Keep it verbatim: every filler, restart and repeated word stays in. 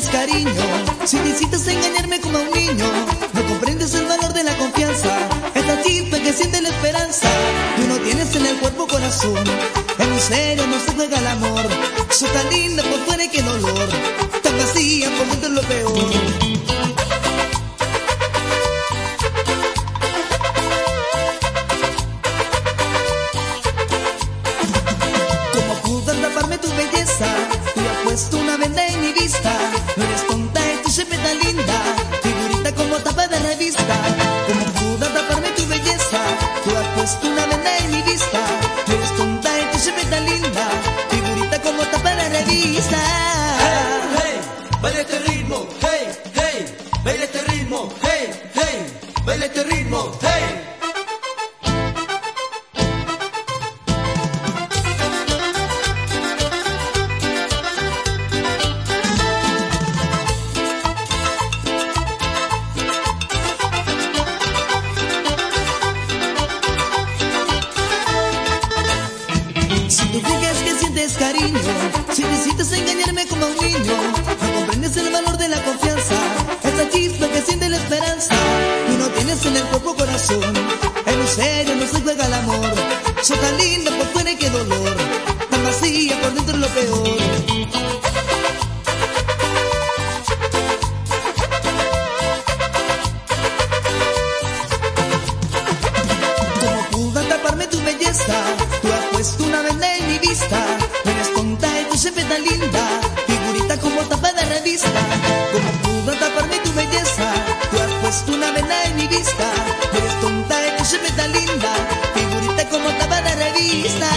sientes cariño, si necesitas engañarme como a un niño, no comprendes el valor de la confianza, esta chispa que siente la esperanza. Tú no tienes en el cuerpo corazón, en un serio no se juega el amor. Sos tan linda por fuera y qué dolor, tan vacía por dentro es lo peor. Tu belleza, tú has puesto una venda en mi vista. No eres tonta y tú siempre tan linda, figurita como tapa de revista. Como pudo taparme tu belleza, tú has puesto una venda en mi vista. No eres tonta y tú siempre tan linda, figurita como tapa de revista. Hey, hey, baila este ritmo, hey, hey, baila este ritmo, hey, hey, baila este ritmo, hey. Si tú digas que sientes cariño, si necesitas engañarme como a un niño, no comprendes el valor de la confianza, esa chispa que siente la esperanza. Tú no tienes en el cuerpo corazón, en un serio no se juega el amor. Sos tan linda por fuera y qué dolor, tan vacía por dentro es lo peor. Tu belleza, tú has puesto una venda en mi vista. No eres tonta y tú siempre tan linda, figurita como tapa de revista. Como pudo taparme tu belleza, tú has puesto una venda en mi vista. No eres tonta y tú siempre tan linda, figurita como tapa de revista.